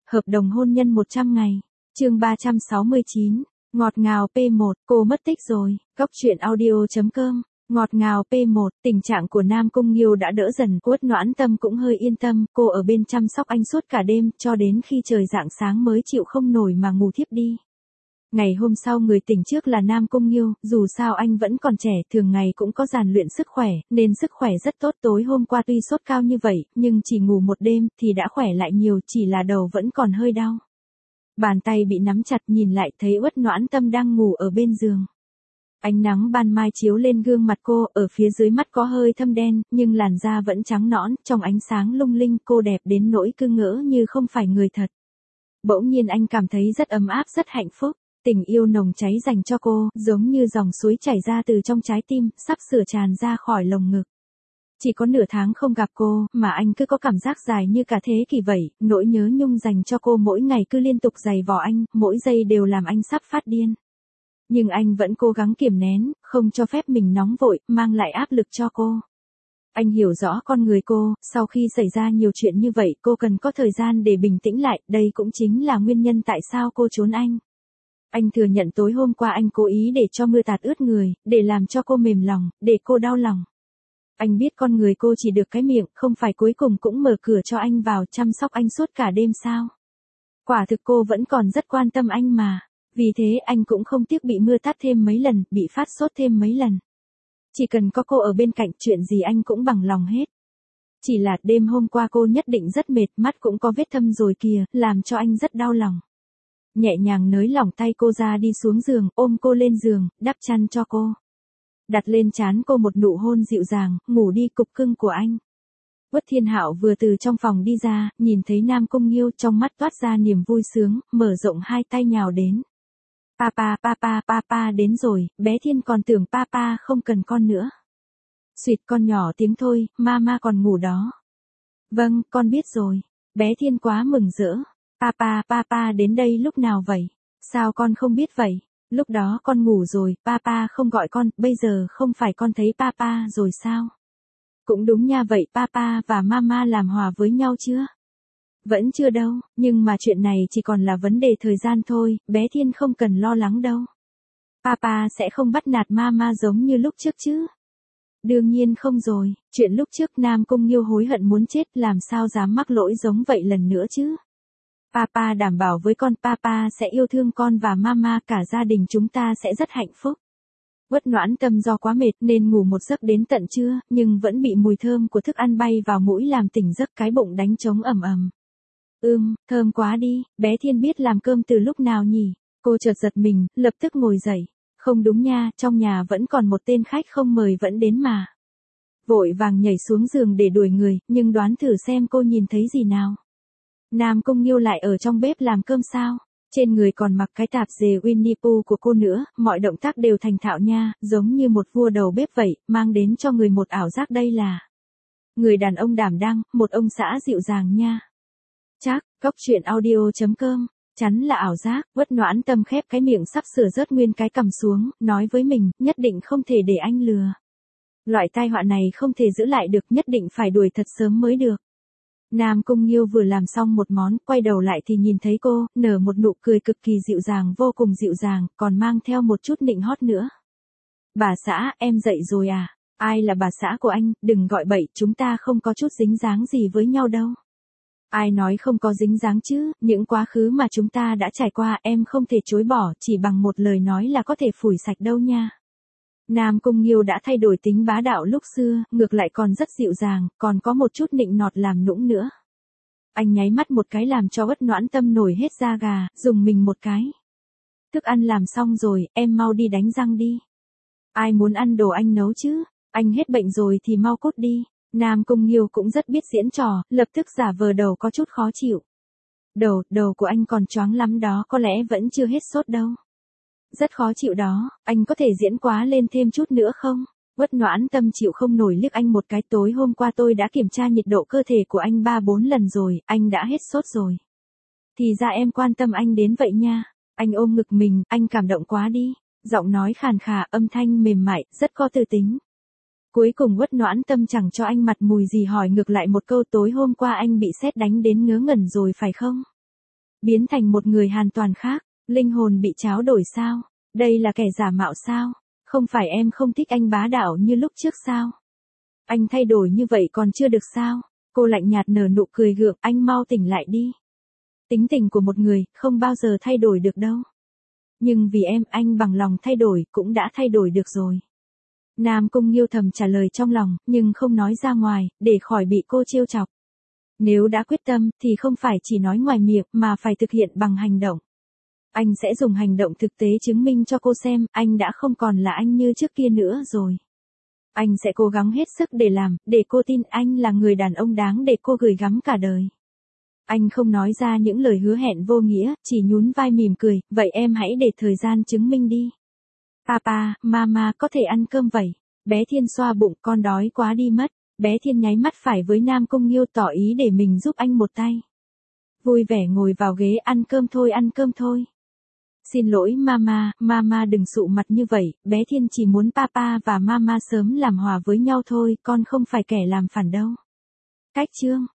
Hợp đồng hôn nhân 100 ngày. Chương 369. Ngọt ngào P1, cô mất tích rồi. Góc truyện audio.com. Ngọt ngào P1, tình trạng của Nam Cung Nghiêu đã đỡ dần, Uất Noãn Tâm cũng hơi yên tâm, cô ở bên chăm sóc anh suốt cả đêm, cho đến khi trời rạng sáng mới chịu không nổi mà ngủ thiếp đi. Ngày hôm sau người tỉnh trước là Nam Cung Nghiêu, dù sao anh vẫn còn trẻ, thường ngày cũng có rèn luyện sức khỏe, nên sức khỏe rất tốt. Tối hôm qua tuy sốt cao như vậy, nhưng chỉ ngủ một đêm, thì đã khỏe lại nhiều, chỉ là đầu vẫn còn hơi đau. Bàn tay bị nắm chặt, nhìn lại thấy Uất Noãn Tâm đang ngủ ở bên giường. Ánh nắng ban mai chiếu lên gương mặt cô, ở phía dưới mắt có hơi thâm đen, nhưng làn da vẫn trắng nõn, trong ánh sáng lung linh, cô đẹp đến nỗi cứ ngỡ như không phải người thật. Bỗng nhiên anh cảm thấy rất ấm áp, rất hạnh phúc. Tình yêu nồng cháy dành cho cô, giống như dòng suối chảy ra từ trong trái tim, sắp sửa tràn ra khỏi lồng ngực. Chỉ có nửa tháng không gặp cô, mà anh cứ có cảm giác dài như cả thế kỷ vậy, nỗi nhớ nhung dành cho cô mỗi ngày cứ liên tục giày vò anh, mỗi giây đều làm anh sắp phát điên. Nhưng anh vẫn cố gắng kiềm nén, không cho phép mình nóng vội, mang lại áp lực cho cô. Anh hiểu rõ con người cô, sau khi xảy ra nhiều chuyện như vậy, cô cần có thời gian để bình tĩnh lại, đây cũng chính là nguyên nhân tại sao cô trốn anh. Anh thừa nhận tối hôm qua anh cố ý để cho mưa tạt ướt người, để làm cho cô mềm lòng, để cô đau lòng. Anh biết con người cô chỉ được cái miệng, không phải cuối cùng cũng mở cửa cho anh vào chăm sóc anh suốt cả đêm sao. Quả thực cô vẫn còn rất quan tâm anh mà. Vì thế anh cũng không tiếc bị mưa tát thêm mấy lần, bị phát sốt thêm mấy lần. Chỉ cần có cô ở bên cạnh, chuyện gì anh cũng bằng lòng hết. Chỉ là đêm hôm qua cô nhất định rất mệt, mắt cũng có vết thâm rồi kìa, làm cho anh rất đau lòng. Nhẹ nhàng nới lỏng tay cô ra, đi xuống giường, ôm cô lên giường, đắp chăn cho cô. Đặt lên trán cô một nụ hôn dịu dàng, ngủ đi cục cưng của anh. Uất Thiên Hạo vừa từ trong phòng đi ra, nhìn thấy Nam Cung Nghiêu, trong mắt toát ra niềm vui sướng, mở rộng hai tay nhào đến. Papa đến rồi, bé Thiên còn tưởng papa không cần con nữa. Xuyệt con nhỏ tiếng thôi, mama còn ngủ đó. Vâng, con biết rồi. Bé Thiên quá mừng rỡ. Papa đến đây lúc nào vậy? Sao con không biết vậy? Lúc đó con ngủ rồi, papa không gọi con, bây giờ không phải con thấy papa rồi sao? Cũng đúng nha, vậy papa và mama làm hòa với nhau chưa? Vẫn chưa đâu, nhưng mà chuyện này chỉ còn là vấn đề thời gian thôi, bé Thiên không cần lo lắng đâu. Papa sẽ không bắt nạt mama giống như lúc trước chứ? Đương nhiên không rồi, chuyện lúc trước Nam Cung Nghiêu hối hận muốn chết, làm sao dám mắc lỗi giống vậy lần nữa chứ? Papa đảm bảo với con, papa sẽ yêu thương con và mama, cả gia đình chúng ta sẽ rất hạnh phúc. Uất Noãn Tâm do quá mệt nên ngủ một giấc đến tận trưa, nhưng vẫn bị mùi thơm của thức ăn bay vào mũi làm tỉnh giấc, cái bụng đánh trống ầm ầm. Thơm quá đi, bé Thiên biết làm cơm từ lúc nào nhỉ? Cô chợt giật mình, lập tức ngồi dậy. Không đúng nha, trong nhà vẫn còn một tên khách không mời vẫn đến mà. Vội vàng nhảy xuống giường để đuổi người, nhưng đoán thử xem cô nhìn thấy gì nào. Nam Cung Nghiêu lại ở trong bếp làm cơm sao? Trên người còn mặc cái tạp dề Winnie Pooh của cô nữa, mọi động tác đều thành thạo nha, giống như một vua đầu bếp vậy, mang đến cho người một ảo giác đây là người đàn ông đảm đang, một ông xã dịu dàng nha. Chắc, góc truyện audio.com, chắn là ảo giác. Uất Noãn Tâm khép cái miệng sắp sửa rớt nguyên cái cằm xuống, nói với mình, nhất định không thể để anh lừa. Loại tai họa này không thể giữ lại được, nhất định phải đuổi thật sớm mới được. Nam Cung Nghiêu vừa làm xong một món, quay đầu lại thì nhìn thấy cô, nở một nụ cười cực kỳ dịu dàng, vô cùng dịu dàng, còn mang theo một chút nịnh hót nữa. Bà xã, em dậy rồi à? Ai là bà xã của anh, đừng gọi bậy, chúng ta không có chút dính dáng gì với nhau đâu. Ai nói không có dính dáng chứ, những quá khứ mà chúng ta đã trải qua em không thể chối bỏ, chỉ bằng một lời nói là có thể phủi sạch đâu nha. Nam Cung Nghiêu đã thay đổi tính bá đạo lúc xưa, ngược lại còn rất dịu dàng, còn có một chút nịnh nọt làm nũng nữa. Anh nháy mắt một cái làm cho Uất Noãn Tâm nổi hết da gà, dùng mình một cái. Thức ăn làm xong rồi, em mau đi đánh răng đi. Ai muốn ăn đồ anh nấu chứ, anh hết bệnh rồi thì mau cút đi. Nam Cung Nghiêu cũng rất biết diễn trò, lập tức giả vờ đầu có chút khó chịu. Đầu của anh còn choáng lắm đó, có lẽ vẫn chưa hết sốt đâu. Rất khó chịu đó, anh có thể diễn quá lên thêm chút nữa không? Uất Noãn Tâm chịu không nổi liếc anh một cái, tối hôm qua tôi đã kiểm tra nhiệt độ cơ thể của anh 3-4 lần rồi, anh đã hết sốt rồi. Thì ra em quan tâm anh đến vậy nha. Anh ôm ngực mình, anh cảm động quá đi. Giọng nói khàn khà, âm thanh mềm mại, rất có tư tính. Cuối cùng Uất Noãn Tâm chẳng cho anh mặt mùi gì, hỏi ngược lại một câu, tối hôm qua anh bị sét đánh đến ngớ ngẩn rồi phải không? Biến thành một người hoàn toàn khác, linh hồn bị tráo đổi sao? Đây là kẻ giả mạo sao? Không phải em không thích anh bá đạo như lúc trước sao? Anh thay đổi như vậy còn chưa được sao? Cô lạnh nhạt nở nụ cười gượng, anh mau tỉnh lại đi. Tính tình của một người, không bao giờ thay đổi được đâu. Nhưng vì em, anh bằng lòng thay đổi, cũng đã thay đổi được rồi. Nam Cung Nghiêu thầm trả lời trong lòng, nhưng không nói ra ngoài, để khỏi bị cô trêu chọc. Nếu đã quyết tâm, thì không phải chỉ nói ngoài miệng, mà phải thực hiện bằng hành động. Anh sẽ dùng hành động thực tế chứng minh cho cô xem, anh đã không còn là anh như trước kia nữa rồi. Anh sẽ cố gắng hết sức để làm, để cô tin anh là người đàn ông đáng để cô gửi gắm cả đời. Anh không nói ra những lời hứa hẹn vô nghĩa, chỉ nhún vai mỉm cười, vậy em hãy để thời gian chứng minh đi. Papa, mama có thể ăn cơm vậy. Bé Thiên xoa bụng, con đói quá đi mất. Bé Thiên nháy mắt phải với Nam Cung Nghiêu tỏ ý để mình giúp anh một tay. Vui vẻ ngồi vào ghế, ăn cơm thôi, ăn cơm thôi. Xin lỗi mama, mama đừng sụ mặt như vậy, bé Thiên chỉ muốn papa và mama sớm làm hòa với nhau thôi, con không phải kẻ làm phản đâu. Cách chương